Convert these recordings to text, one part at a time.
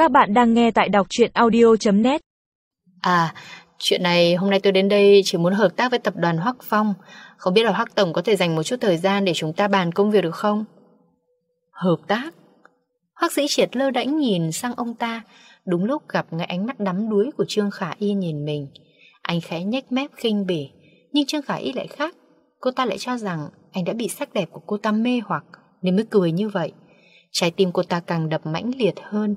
Các bạn đang nghe tại đọc truyện audio.net. Chuyện này hôm nay tôi đến đây chỉ muốn hợp tác với tập đoàn Hoắc Phong. Không biết là Hoắc Tổng có thể dành một chút thời gian để chúng ta bàn công việc được không? Hợp tác? Hoắc Dĩ Triệt lơ đãng nhìn sang ông ta, đúng lúc gặp ngay ánh mắt đắm đuối của Trương Khả Y nhìn mình. Anh khẽ nhếch mép khinh bỉ, nhưng Trương Khả Y lại khác. Cô ta lại cho rằng anh đã bị sắc đẹp của cô ta mê hoặc nên mới cười như vậy. Trái tim cô ta càng đập mãnh liệt hơn.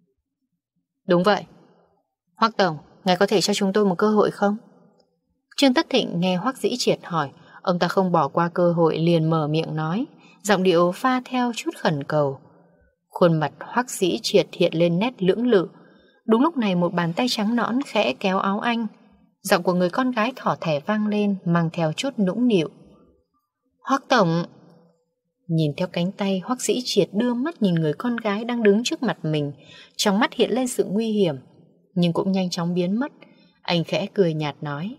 Đúng vậy. Hoắc Tổng, ngài có thể cho chúng tôi một cơ hội không? Trương Tất Thịnh nghe Hoắc Dĩ Triệt hỏi, ông ta không bỏ qua cơ hội liền mở miệng nói, giọng điệu pha theo chút khẩn cầu. Khuôn mặt Hoắc Dĩ Triệt hiện lên nét lưỡng lự. Đúng lúc này một bàn tay trắng nõn khẽ kéo áo anh. Giọng của người con gái thỏ thẻ vang lên, mang theo chút nũng nịu. Hoắc Tổng. Nhìn theo cánh tay, Hoắc Dĩ Triệt đưa mắt nhìn người con gái đang đứng trước mặt mình. Trong mắt hiện lên sự nguy hiểm, nhưng cũng nhanh chóng biến mất. Anh khẽ cười nhạt nói,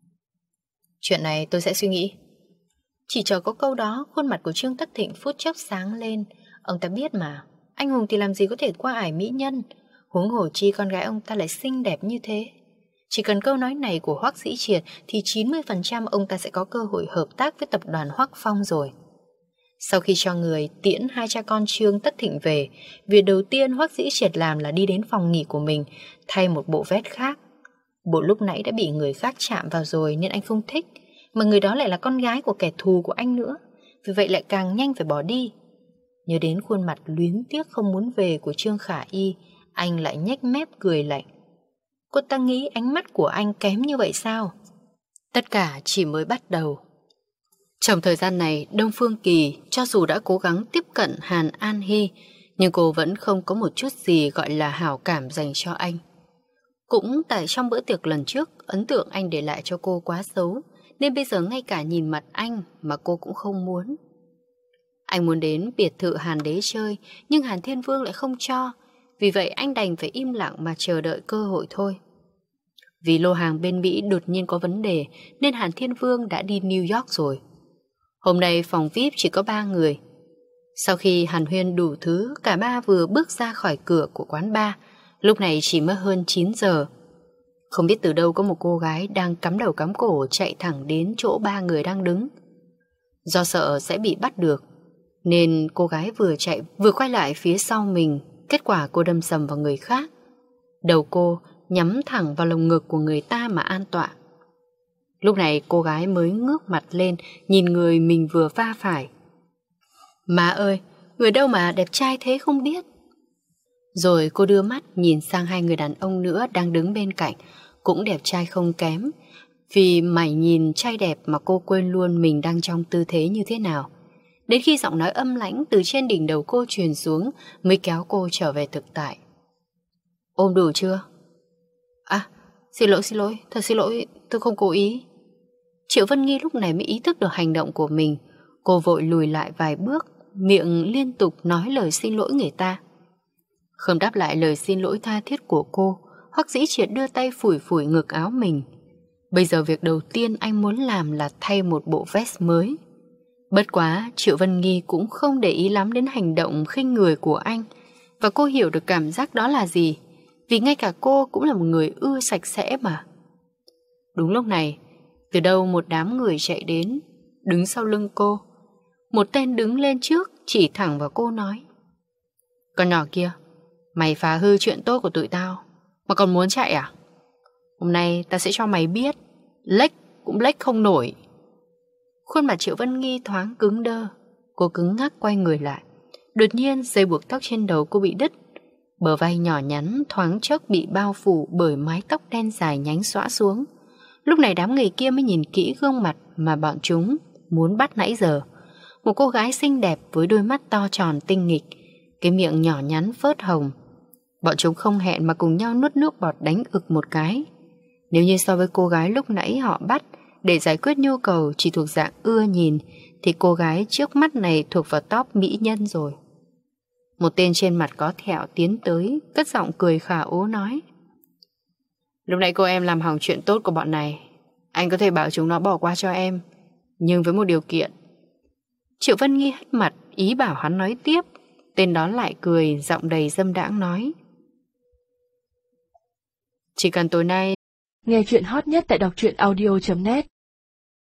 chuyện này tôi sẽ suy nghĩ. Chỉ chờ có câu đó, khuôn mặt của Trương Tất Thịnh phút chốc sáng lên. Ông ta biết mà, anh hùng thì làm gì có thể qua ải mỹ nhân, huống hồ chi con gái ông ta lại xinh đẹp như thế. Chỉ cần câu nói này của Hoắc Dĩ Triệt thì 90% ông ta sẽ có cơ hội hợp tác với tập đoàn Hoắc Phong rồi. Sau khi cho người tiễn hai cha con Trương Tất Thịnh về, việc đầu tiên Hoắc Dĩ Triệt làm là đi đến phòng nghỉ của mình, thay một bộ vest khác. Bộ lúc nãy đã bị người khác chạm vào rồi nên anh không thích, mà người đó lại là con gái của kẻ thù của anh nữa, vì vậy lại càng nhanh phải bỏ đi. Nhớ đến khuôn mặt luyến tiếc không muốn về của Trương Khả Y, anh lại nhếch mép cười lạnh. Cô ta nghĩ ánh mắt của anh kém như vậy sao? Tất cả chỉ mới bắt đầu. Trong thời gian này, Đông Phương Kỳ cho dù đã cố gắng tiếp cận Hàn An Hy, nhưng cô vẫn không có một chút gì gọi là hảo cảm dành cho anh. Cũng tại trong bữa tiệc lần trước, ấn tượng anh để lại cho cô quá xấu, nên bây giờ ngay cả nhìn mặt anh mà cô cũng không muốn. Anh muốn đến biệt thự Hàn Đế chơi, nhưng Hàn Thiên Vương lại không cho, vì vậy anh đành phải im lặng mà chờ đợi cơ hội thôi. Vì lô hàng bên Mỹ đột nhiên có vấn đề, nên Hàn Thiên Vương đã đi New York rồi. Hôm nay phòng VIP chỉ có 3 người. Sau khi hàn huyên đủ thứ, cả ba vừa bước ra khỏi cửa của quán bar. Lúc này chỉ mới hơn 9 giờ. Không biết từ đâu có một cô gái đang cắm đầu cắm cổ chạy thẳng đến chỗ 3 người đang đứng. Do sợ sẽ bị bắt được, nên cô gái vừa chạy vừa quay lại phía sau mình. Kết quả cô đâm sầm vào người khác. Đầu cô nhắm thẳng vào lồng ngực của người ta mà an tọa. Lúc này cô gái mới ngước mặt lên, nhìn người mình vừa va phải. Má ơi, người đâu mà đẹp trai thế không biết. Rồi cô đưa mắt nhìn sang hai người đàn ông nữa đang đứng bên cạnh, cũng đẹp trai không kém. Vì mải nhìn trai đẹp mà cô quên luôn mình đang trong tư thế như thế nào. Đến khi giọng nói âm lãnh từ trên đỉnh đầu cô truyền xuống mới kéo cô trở về thực tại. Ôm đủ chưa? Xin lỗi, thật xin lỗi, tôi không cố ý. Triệu Vân Nghi lúc này mới ý thức được hành động của mình. Cô vội lùi lại vài bước, miệng liên tục nói lời xin lỗi người ta. Không đáp lại lời xin lỗi tha thiết của cô, Hoắc Dĩ Triệt đưa tay phủi phủi ngực áo mình. Bây giờ việc đầu tiên anh muốn làm là thay một bộ vest mới. Bất quá, Triệu Vân Nghi cũng không để ý lắm đến hành động khinh người của anh, và cô hiểu được cảm giác đó là gì, vì ngay cả cô cũng là một người ưa sạch sẽ mà. Đúng lúc này, từ đâu một đám người chạy đến, đứng sau lưng cô. Một tên đứng lên trước, chỉ thẳng vào cô nói, con nhỏ kia, mày phá hư chuyện tốt của tụi tao mà còn muốn chạy à? Hôm nay ta sẽ cho mày biết, lếch cũng lếch không nổi. Khuôn mặt Triệu Vân Nghi thoáng cứng đơ. Cô cứng ngắc quay người lại. Đột nhiên dây buộc tóc trên đầu cô bị đứt. Bờ vai nhỏ nhắn thoáng chốc bị bao phủ bởi mái tóc đen dài nhánh xõa xuống. Lúc này đám người kia mới nhìn kỹ gương mặt mà bọn chúng muốn bắt nãy giờ. Một cô gái xinh đẹp với đôi mắt to tròn tinh nghịch, cái miệng nhỏ nhắn phớt hồng. Bọn chúng không hẹn mà cùng nhau nuốt nước bọt đánh ực một cái. Nếu như so với cô gái lúc nãy họ bắt để giải quyết nhu cầu chỉ thuộc dạng ưa nhìn, thì cô gái trước mắt này thuộc vào top mỹ nhân rồi. Một tên trên mặt có thẹo tiến tới, cất giọng cười khà ố nói, lúc nãy cô em làm hỏng chuyện tốt của bọn này, anh có thể bảo chúng nó bỏ qua cho em, nhưng với một điều kiện. Triệu Vân Nghi hất mặt ý bảo hắn nói tiếp. Tên đó lại cười, giọng đầy dâm đãng nói, Chỉ cần tối nay Nghe chuyện hot nhất tại đọc truyện audio.net